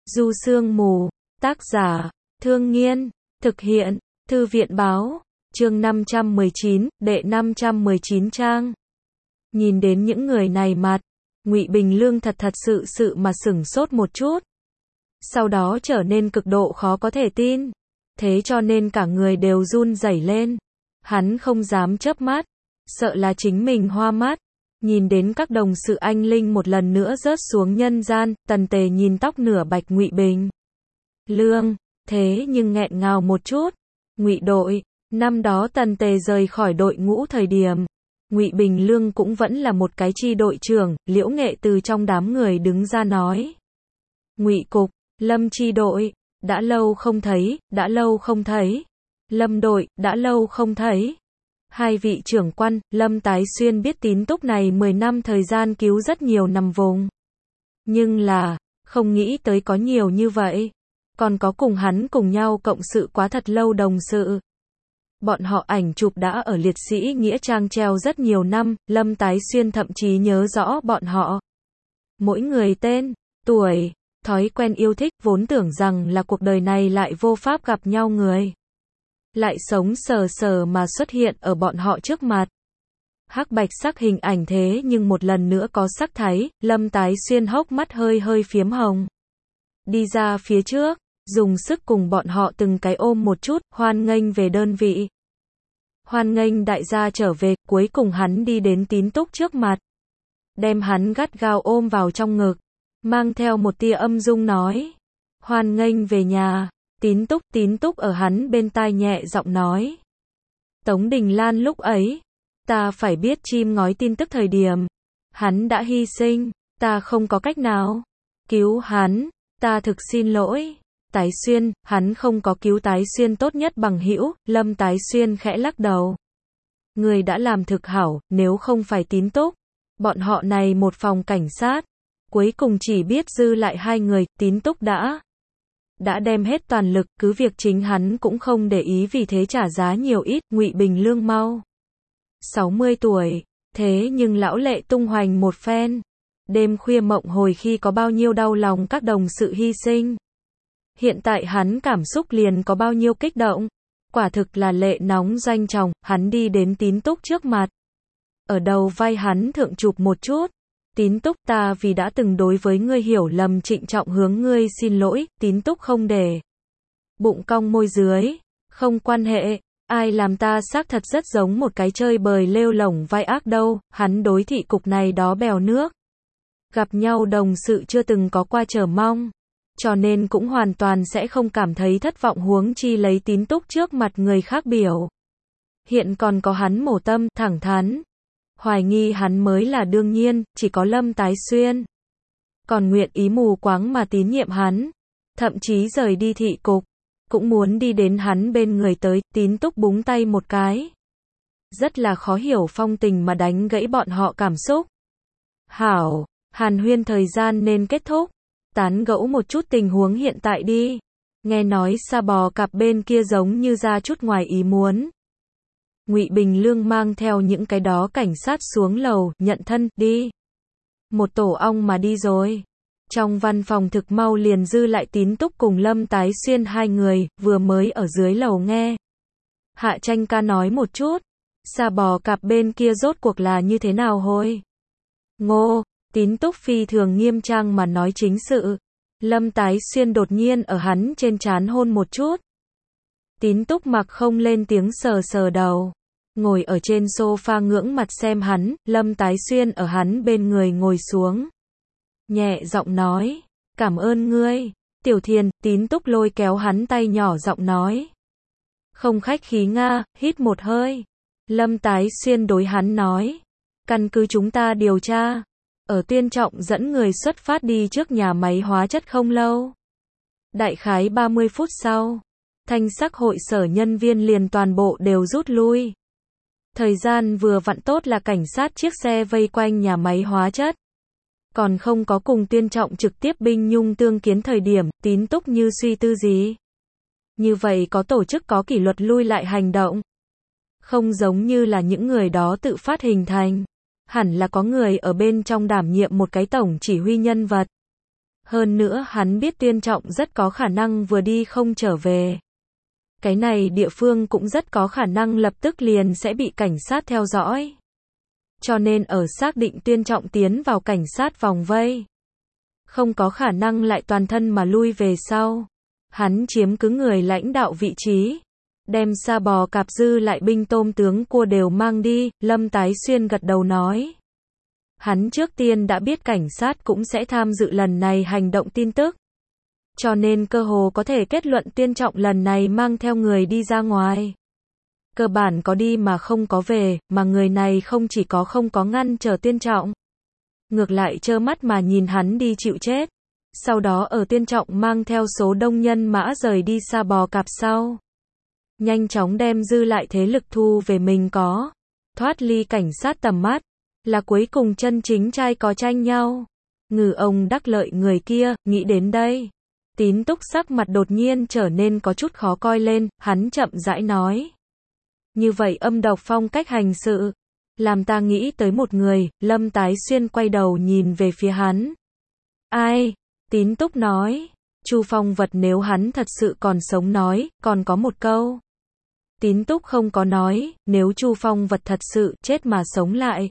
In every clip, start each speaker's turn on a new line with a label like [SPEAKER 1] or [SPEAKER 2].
[SPEAKER 1] Du Sương Mù, tác giả, Thương Nghiên, thực hiện, Thư viện Báo, chương 519, đệ 519 trang. Nhìn đến những người này mặt, Ngụy Bình Lương thật sự mà sửng sốt một chút. Sau đó trở nên cực độ khó có thể tin. Thế cho nên cả người đều run rẩy lên. Hắn không dám chớp mắt, sợ là chính mình hoa mắt. Nhìn đến các đồng sự anh linh một lần nữa rớt xuống nhân gian, Tần Tề nhìn tóc nửa bạch Ngụy Bình Lương, thế nhưng nghẹn ngào một chút. Ngụy đội, năm đó Tần Tề rời khỏi đội ngũ thời điểm, Ngụy Bình Lương cũng vẫn là một cái chi đội trưởng. Liễu Nghệ từ trong đám người đứng ra nói: Ngụy cục, Lâm chi đội, đã lâu không thấy, đã lâu không thấy. Lâm đội, đã lâu không thấy. Hai vị trưởng quan, Lâm Tái Xuyên biết tín túc này 10 năm thời gian cứu rất nhiều nằm vùng. Nhưng là, không nghĩ tới có nhiều như vậy. Còn có cùng hắn cùng nhau cộng sự quá thật lâu đồng sự. Bọn họ ảnh chụp đã ở liệt sĩ nghĩa trang treo rất nhiều năm, Lâm Tái Xuyên thậm chí nhớ rõ bọn họ. Mỗi người tên, tuổi, thói quen yêu thích, vốn tưởng rằng là cuộc đời này lại vô pháp gặp nhau người. Lại sống sờ sờ mà xuất hiện ở bọn họ trước mặt. Hắc bạch sắc hình ảnh thế nhưng một lần nữa có sắc thái, Lâm Tái Xuyên hốc mắt hơi phiếm hồng. Đi ra phía trước, dùng sức cùng bọn họ từng cái ôm một chút, hoan nghênh về đơn vị. Hoan nghênh đại gia trở về, cuối cùng hắn đi đến tín túc trước mặt. Đem hắn gắt gao ôm vào trong ngực, mang theo một tia âm dung nói: Hoan nghênh về nhà. Tín túc ở hắn bên tai nhẹ giọng nói. Tống Đình Lan lúc ấy, ta phải biết chim ngói tin tức thời điểm, hắn đã hy sinh, ta không có cách nào cứu hắn, ta thực xin lỗi. Tái Xuyên, hắn không có cứu Tái Xuyên tốt nhất bằng hữu. Lâm Tái Xuyên khẽ lắc đầu. Người đã làm thực hảo, nếu không phải tín túc, bọn họ này một phòng cảnh sát, cuối cùng chỉ biết dư lại hai người. Tín túc đã đem hết toàn lực, cứ việc chính hắn cũng không để ý, vì thế trả giá nhiều ít. Ngụy Bình Lương mau 60 tuổi, thế nhưng lão lệ tung hoành một phen. Đêm khuya mộng hồi khi có bao nhiêu đau lòng các đồng sự hy sinh. Hiện tại hắn cảm xúc liền có bao nhiêu kích động. Quả thực là lệ nóng doanh trọng. Hắn đi đến tín túc trước mặt, ở đầu vai hắn thượng chụp một chút. Tín túc, ta vì đã từng đối với ngươi hiểu lầm trịnh trọng hướng ngươi xin lỗi. Tín túc không để bụng, cong môi dưới. Không quan hệ, ai làm ta xác thật rất giống một cái chơi bời lêu lổng vai ác đâu. Hắn đối thị cục này đó bèo nước gặp nhau đồng sự chưa từng có qua chờ mong, cho nên cũng hoàn toàn sẽ không cảm thấy thất vọng, huống chi lấy tín túc trước mặt người khác biểu hiện còn có hắn mổ tâm, thẳng thắn hoài nghi hắn mới là đương nhiên. Chỉ có Lâm Tái Xuyên còn nguyện ý mù quáng mà tín nhiệm hắn, thậm chí rời đi thị cục cũng muốn đi đến hắn bên người tới. Tín túc búng tay một cái, rất là khó hiểu phong tình mà đánh gãy bọn họ cảm xúc. Hảo, hàn huyên thời gian nên kết thúc, tán gẫu một chút tình huống hiện tại đi. Nghe nói Sa Bò cặp bên kia giống như ra chút ngoài ý muốn. Ngụy Bình Lương mang theo những cái đó cảnh sát xuống lầu, nhận thân, đi. Một tổ ong mà đi rồi. Trong văn phòng thực mau liền dư lại tín túc cùng Lâm Tái Xuyên hai người, vừa mới ở dưới lầu nghe Hạ Tranh ca nói một chút. Sa Bò cặp bên kia rốt cuộc là như thế nào hôi? Ngô, tín túc phi thường nghiêm trang mà nói chính sự. Lâm Tái Xuyên đột nhiên ở hắn trên trán hôn một chút. Tín túc mặc không lên tiếng, sờ đầu. Ngồi ở trên sofa ngưỡng mặt xem hắn. Lâm Tái Xuyên ở hắn bên người ngồi xuống, nhẹ giọng nói: Cảm ơn ngươi, Tiểu Thiền. Tín túc lôi kéo hắn tay, nhỏ giọng nói: Không khách khí nga. Hít một hơi, Lâm Tái Xuyên đối hắn nói: Căn cứ chúng ta điều tra, ở Tuyên Trọng dẫn người xuất phát đi trước nhà máy hóa chất không lâu. Đại khái 30 phút sau, thanh sắc hội sở nhân viên liền toàn bộ đều rút lui. Thời gian vừa vặn tốt là cảnh sát chiếc xe vây quanh nhà máy hóa chất. Còn không có cùng Tuyên Trọng trực tiếp binh nhung tương kiến thời điểm. Tín túc như suy tư gì. Như vậy có tổ chức có kỷ luật lui lại hành động. Không giống như là những người đó tự phát hình thành. Hẳn là có người ở bên trong đảm nhiệm một cái tổng chỉ huy nhân vật. Hơn nữa hắn biết Tiên Trọng rất có khả năng vừa đi không trở về. Cái này địa phương cũng rất có khả năng lập tức liền sẽ bị cảnh sát theo dõi. Cho nên ở xác định Tiên Trọng tiến vào cảnh sát vòng vây, không có khả năng lại toàn thân mà lui về sau. Hắn chiếm cứ người lãnh đạo vị trí, đem Sa Bò Cạp dư lại binh tôm tướng cua đều mang đi, Lâm Tái Xuyên gật đầu nói. Hắn trước tiên đã biết cảnh sát cũng sẽ tham dự lần này hành động tin tức. Cho nên cơ hồ có thể kết luận Tiên Trọng lần này mang theo người đi ra ngoài. Cơ bản có đi mà không có về, mà người này không chỉ có không có ngăn trở Tiên Trọng. Ngược lại trơ mắt mà nhìn hắn đi chịu chết. Sau đó ở Tiên Trọng mang theo số đông nhân mã rời đi Sa Bò Cạp sau. Nhanh chóng đem dư lại thế lực thu về mình có. Thoát ly cảnh sát tầm mắt. Là cuối cùng chân chính trai có tranh nhau. Ngư ông đắc lợi người kia, nghĩ đến đây. Tín Túc sắc mặt đột nhiên trở nên có chút khó coi lên, hắn chậm rãi nói. Như vậy âm độc phong cách hành sự. Làm ta nghĩ tới một người, Lâm Tái Xuyên quay đầu nhìn về phía hắn. Ai? Tín Túc nói. Chu Phong Vật nếu hắn thật sự còn sống nói, còn có một câu. Tín Túc không có nói, nếu Chu Phong Vật thật sự chết mà sống lại.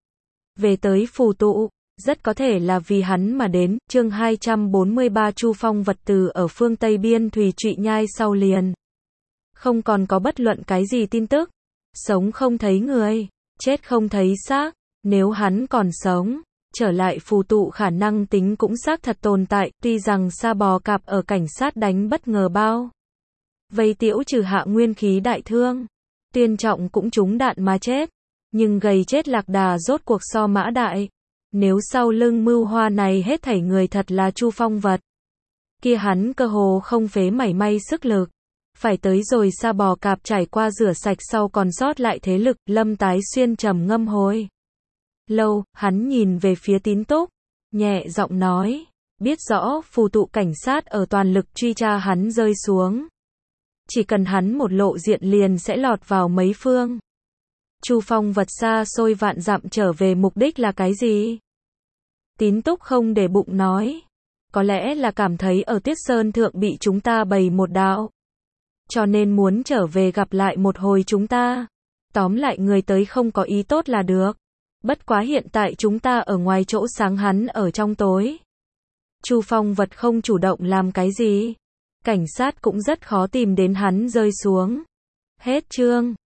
[SPEAKER 1] Về tới phù tụ, rất có thể là vì hắn mà đến, chương 243 Chu Phong Vật từ ở phương Tây biên Thùy Trụy Nhai sau liền. Không còn có bất luận cái gì tin tức. Sống không thấy người, chết không thấy xác, nếu hắn còn sống, trở lại phù tụ khả năng tính cũng xác thật tồn tại, tuy rằng Sa Bò Cạp ở cảnh sát đánh bất ngờ bao. Vây Tiễu trừ hạ nguyên khí đại thương, Tiên Trọng cũng trúng đạn mà chết, nhưng gầy chết lạc đà rốt cuộc so mã đại. Nếu sau lưng mưu hoa này hết thảy người thật là Chu Phong Vật, kia hắn cơ hồ không phế mảy may sức lực. Phải tới rồi Sa Bò Cạp trải qua rửa sạch sau còn sót lại thế lực, Lâm Tái Xuyên trầm ngâm hồi lâu, hắn nhìn về phía Tín Túc, nhẹ giọng nói, biết rõ phù tụ cảnh sát ở toàn lực truy tra hắn rơi xuống. Chỉ cần hắn một lộ diện liền sẽ lọt vào mấy phương. Chu Phong Vật xa xôi vạn dặm trở về mục đích là cái gì? Tín Túc không để bụng nói, có lẽ là cảm thấy ở Tiết Sơn Thượng bị chúng ta bày một đạo. Cho nên muốn trở về gặp lại một hồi chúng ta. Tóm lại người tới không có ý tốt là được. Bất quá hiện tại chúng ta ở ngoài chỗ sáng hắn ở trong tối. Chu Phong Vật không chủ động làm cái gì. Cảnh sát cũng rất khó tìm đến hắn rơi xuống. Hết chương.